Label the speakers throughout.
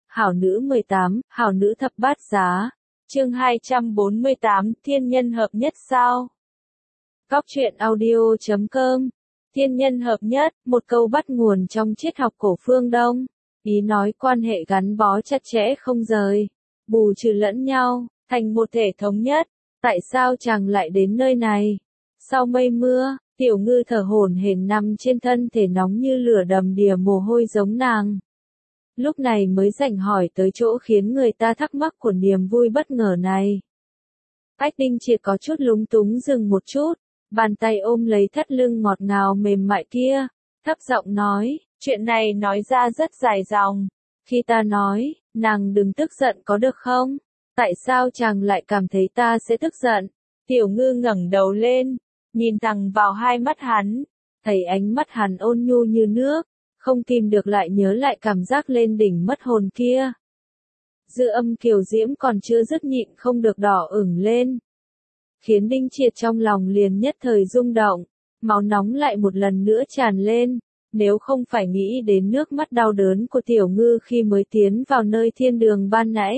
Speaker 1: Hảo nữ 18, hảo nữ thập bát giá. Chương 248, thiên nhân hợp nhất sao? Góc truyện audio.com. Thiên nhân hợp nhất, một câu bắt nguồn trong triết học cổ phương Đông. Ý nói quan hệ gắn bó chặt chẽ không rời, bù trừ lẫn nhau, thành một thể thống nhất. Tại sao chàng lại đến nơi này? Sau mây mưa, Tiểu Ngư thở hổn hển nằm trên thân thể nóng như lửa đầm đìa mồ hôi giống nàng. Lúc này mới rảnh hỏi tới chỗ khiến người ta thắc mắc của niềm vui bất ngờ này. Ách Đinh Triệt có chút lúng túng dừng một chút, bàn tay ôm lấy thắt lưng ngọt ngào mềm mại kia, thấp giọng nói, chuyện này nói ra rất dài dòng. Khi ta nói, nàng đừng tức giận có được không? Tại sao chàng lại cảm thấy ta sẽ tức giận? Tiểu Ngư ngẩng đầu lên, nhìn thẳng vào hai mắt hắn, thấy ánh mắt hắn ôn nhu như nước, không kìm được lại nhớ lại cảm giác lên đỉnh mất hồn kia. Dư âm kiều diễm còn chưa dứt nhịn không được đỏ ửng lên, khiến Đinh Triệt trong lòng liền nhất thời rung động, máu nóng lại một lần nữa tràn lên, nếu không phải nghĩ đến nước mắt đau đớn của Tiểu Ngư khi mới tiến vào nơi thiên đường ban nãy.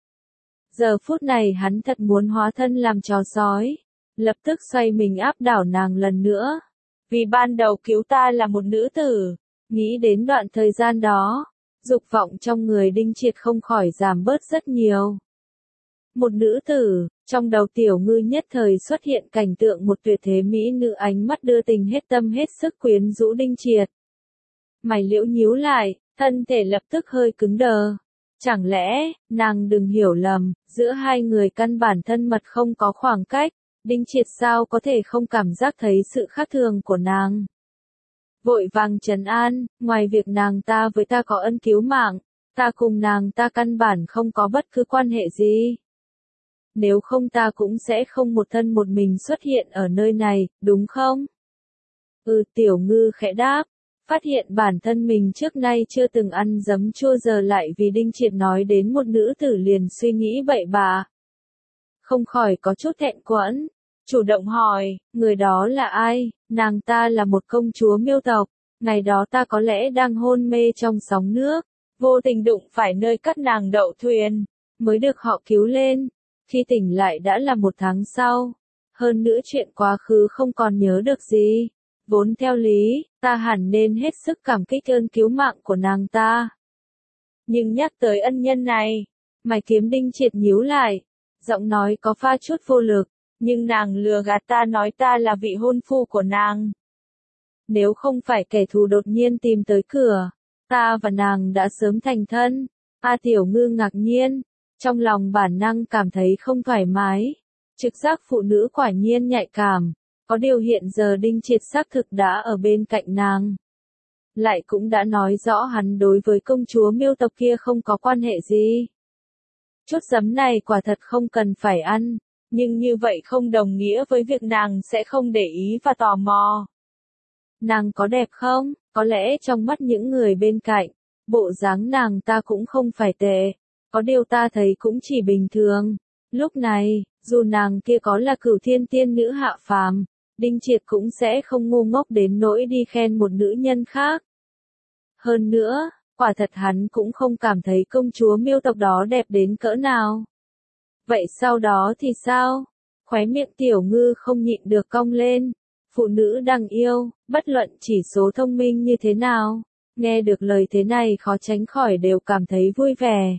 Speaker 1: Giờ phút này hắn thật muốn hóa thân làm trò sói, lập tức xoay mình áp đảo nàng lần nữa. Vì ban đầu cứu ta là một nữ tử, nghĩ đến đoạn thời gian đó, dục vọng trong người Đinh Triệt không khỏi giảm bớt rất nhiều. Một nữ tử, trong đầu Tiểu Ngư nhất thời xuất hiện cảnh tượng một tuyệt thế mỹ nữ ánh mắt đưa tình hết tâm hết sức quyến rũ Đinh Triệt. Mày liễu nhíu lại, thân thể lập tức hơi cứng đờ. Chẳng lẽ, nàng đừng hiểu lầm, giữa hai người căn bản thân mật không có khoảng cách, Đinh Triệt sao có thể không cảm giác thấy sự khác thường của nàng. Vội vàng trấn an, ngoài việc nàng ta với ta có ân cứu mạng, ta cùng nàng ta căn bản không có bất cứ quan hệ gì. Nếu không ta cũng sẽ không một thân một mình xuất hiện ở nơi này, đúng không? Tiểu Ngư khẽ đáp, phát hiện bản thân mình trước nay chưa từng ăn giấm chua giờ lại vì Đinh Triệt nói đến một nữ tử liền suy nghĩ bậy bạ. Không khỏi có chút thẹn quẫn, chủ động hỏi, người đó là ai? Nàng ta là một công chúa Miêu tộc, ngày đó ta có lẽ đang hôn mê trong sóng nước, vô tình đụng phải nơi cất nàng đậu thuyền, mới được họ cứu lên, khi tỉnh lại đã là một tháng sau, hơn nữa chuyện quá khứ không còn nhớ được gì. Vốn theo lý, ta hẳn nên hết sức cảm kích ơn cứu mạng của nàng ta. Nhưng nhắc tới ân nhân này, mày kiếm Đinh Triệt nhíu lại, giọng nói có pha chút vô lực, nhưng nàng lừa gạt ta nói ta là vị hôn phu của nàng. Nếu không phải kẻ thù đột nhiên tìm tới cửa, ta và nàng đã sớm thành thân. Tiểu Ngư ngạc nhiên, trong lòng bản năng cảm thấy không thoải mái, trực giác phụ nữ quả nhiên nhạy cảm. Có điều hiện giờ Đinh Triệt xác thực đã ở bên cạnh nàng. Lại cũng đã nói rõ hắn đối với công chúa Miêu tộc kia không có quan hệ gì. Chút giấm này quả thật không cần phải ăn, nhưng như vậy không đồng nghĩa với việc nàng sẽ không để ý và tò mò. Nàng có đẹp không? Có lẽ trong mắt những người bên cạnh, bộ dáng nàng ta cũng không phải tệ. Có điều ta thấy cũng chỉ bình thường. Lúc này, dù nàng kia có là cửu thiên tiên nữ hạ phàm, Đinh Triệt cũng sẽ không ngu ngốc đến nỗi đi khen một nữ nhân khác. Hơn nữa, quả thật hắn cũng không cảm thấy công chúa Miêu tộc đó đẹp đến cỡ nào. Vậy sau đó thì sao? Khóe miệng Tiểu Ngư không nhịn được cong lên. Phụ nữ đang yêu, bất luận chỉ số thông minh như thế nào, nghe được lời thế này khó tránh khỏi đều cảm thấy vui vẻ.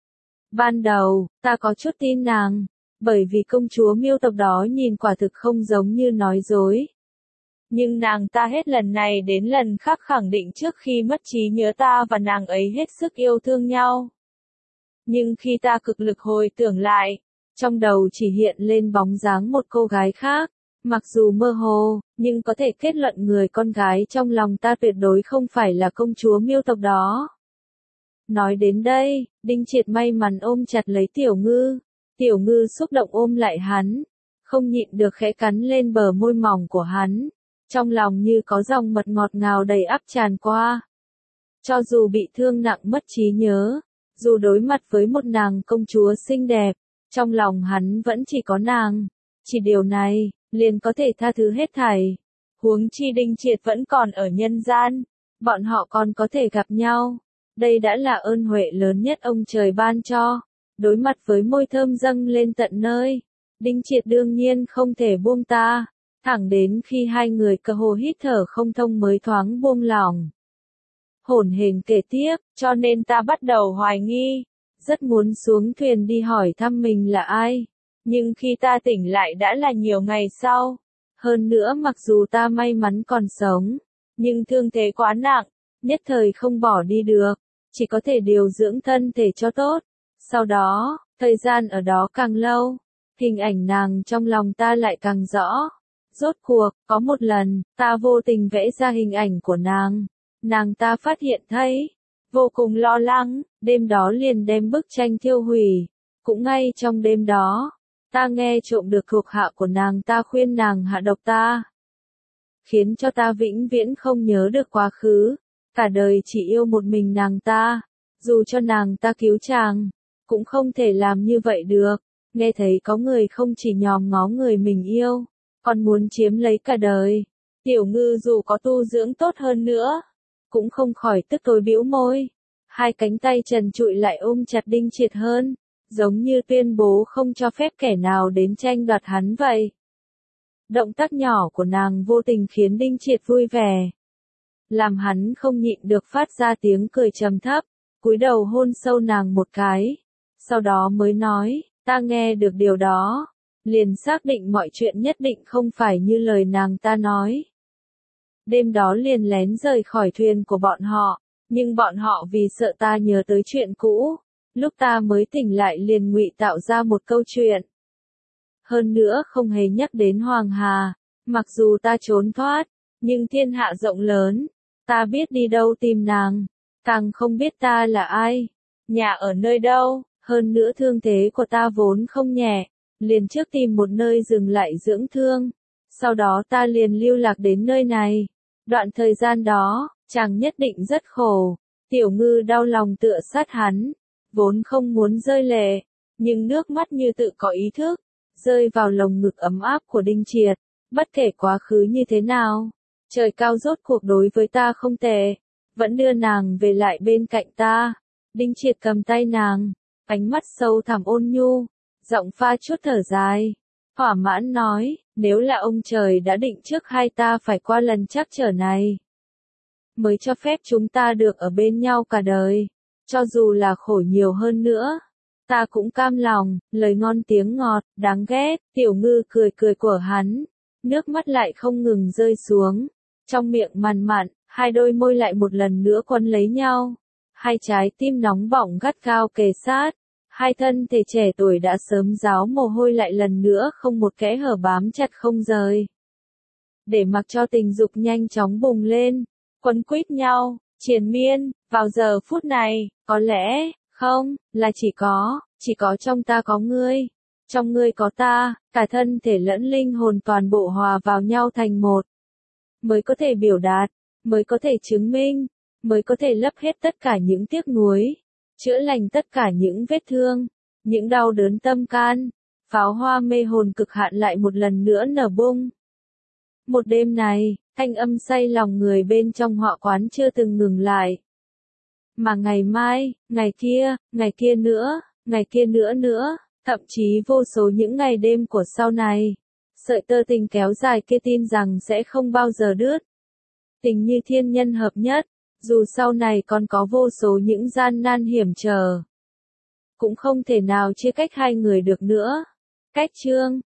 Speaker 1: Ban đầu, ta có chút tin nàng. Bởi vì công chúa Miêu tộc đó nhìn quả thực không giống như nói dối. Nhưng nàng ta hết lần này đến lần khác khẳng định trước khi mất trí nhớ ta và nàng ấy hết sức yêu thương nhau. Nhưng khi ta cực lực hồi tưởng lại, trong đầu chỉ hiện lên bóng dáng một cô gái khác, mặc dù mơ hồ, nhưng có thể kết luận người con gái trong lòng ta tuyệt đối không phải là công chúa Miêu tộc đó. Nói đến đây, Đinh Triệt may mắn ôm chặt lấy Tiểu Ngư. Tiểu Ngư xúc động ôm lại hắn, không nhịn được khẽ cắn lên bờ môi mỏng của hắn, trong lòng như có dòng mật ngọt ngào đầy ắp tràn qua. Cho dù bị thương nặng mất trí nhớ, dù đối mặt với một nàng công chúa xinh đẹp, trong lòng hắn vẫn chỉ có nàng, chỉ điều này, liền có thể tha thứ hết thảy. Huống chi Đinh Triệt vẫn còn ở nhân gian, bọn họ còn có thể gặp nhau. Đây đã là ơn huệ lớn nhất ông trời ban cho. Đối mặt với môi thơm dâng lên tận nơi, Đinh Triệt đương nhiên không thể buông ta, thẳng đến khi hai người cơ hồ hít thở không thông mới thoáng buông lỏng. Hổn hển kể tiếp, cho nên ta bắt đầu hoài nghi, rất muốn xuống thuyền đi hỏi thăm mình là ai, nhưng khi ta tỉnh lại đã là nhiều ngày sau. Hơn nữa mặc dù ta may mắn còn sống, nhưng thương thế quá nặng, nhất thời không bỏ đi được, chỉ có thể điều dưỡng thân thể cho tốt. Sau đó, thời gian ở đó càng lâu, hình ảnh nàng trong lòng ta lại càng rõ. Rốt cuộc, có một lần, ta vô tình vẽ ra hình ảnh của nàng ta phát hiện thấy, vô cùng lo lắng, đêm đó liền đem bức tranh thiêu hủy. Cũng ngay trong đêm đó, ta nghe trộm được thuộc hạ của nàng ta khuyên nàng hạ độc ta, khiến cho ta vĩnh viễn không nhớ được quá khứ, cả đời chỉ yêu một mình nàng ta, dù cho nàng ta cứu chàng, cũng không thể làm như vậy được. Nghe thấy có người không chỉ nhòm ngó người mình yêu, còn muốn chiếm lấy cả đời. Tiểu Ngư dù có tu dưỡng tốt hơn nữa, cũng không khỏi tức tối bĩu môi. Hai cánh tay trần trụi lại ôm chặt Đinh Triệt hơn, giống như tuyên bố không cho phép kẻ nào đến tranh đoạt hắn vậy. Động tác nhỏ của nàng vô tình khiến Đinh Triệt vui vẻ, làm hắn không nhịn được phát ra tiếng cười trầm thấp, cúi đầu hôn sâu nàng một cái. Sau đó mới nói, ta nghe được điều đó, liền xác định mọi chuyện nhất định không phải như lời nàng ta nói. Đêm đó liền lén rời khỏi thuyền của bọn họ, nhưng bọn họ vì sợ ta nhớ tới chuyện cũ, lúc ta mới tỉnh lại liền ngụy tạo ra một câu chuyện. Hơn nữa không hề nhắc đến Hoàng Hà, mặc dù ta trốn thoát, nhưng thiên hạ rộng lớn, ta biết đi đâu tìm nàng, càng không biết ta là ai, nhà ở nơi đâu. Hơn nữa thương thế của ta vốn không nhẹ, liền trước tìm một nơi dừng lại dưỡng thương. Sau đó ta liền lưu lạc đến nơi này. Đoạn thời gian đó, chàng nhất định rất khổ. Tiểu Ngư đau lòng tựa sát hắn, vốn không muốn rơi lệ, nhưng nước mắt như tự có ý thức, rơi vào lồng ngực ấm áp của Đinh Triệt. Bất kể quá khứ như thế nào, trời cao rốt cuộc đối với ta không tệ, vẫn đưa nàng về lại bên cạnh ta. Đinh Triệt cầm tay nàng, ánh mắt sâu thẳm ôn nhu, giọng pha chút thở dài, thỏa mãn nói, nếu là ông trời đã định trước hai ta phải qua lần trắc trở này, mới cho phép chúng ta được ở bên nhau cả đời, cho dù là khổ nhiều hơn nữa, ta cũng cam lòng. Lời ngon tiếng ngọt, đáng ghét. Tiểu Ngư cười cười của hắn, nước mắt lại không ngừng rơi xuống, trong miệng mằn mặn, hai đôi môi lại một lần nữa quấn lấy nhau. Hai trái tim nóng bỏng gắt gao kề sát, hai thân thể trẻ tuổi đã sớm ráo mồ hôi lại lần nữa không một kẽ hở bám chặt không rời. Để mặc cho tình dục nhanh chóng bùng lên, quấn quýt nhau, triền miên, vào giờ phút này, có lẽ, không, là chỉ có trong ta có ngươi, trong ngươi có ta, cả thân thể lẫn linh hồn toàn bộ hòa vào nhau thành một, mới có thể biểu đạt, mới có thể chứng minh, mới có thể lấp hết tất cả những tiếc nuối, chữa lành tất cả những vết thương, những đau đớn tâm can. Pháo hoa mê hồn cực hạn lại một lần nữa nở bung. Một đêm này, thanh âm say lòng người bên trong họa quán chưa từng ngừng lại. Mà ngày mai, ngày kia nữa, thậm chí vô số những ngày đêm của sau này, sợi tơ tình kéo dài kia tin rằng sẽ không bao giờ đứt. Tình như thiên nhân hợp nhất, dù sau này còn có vô số những gian nan hiểm trở, cũng không thể nào chia cách hai người được nữa. Cách chương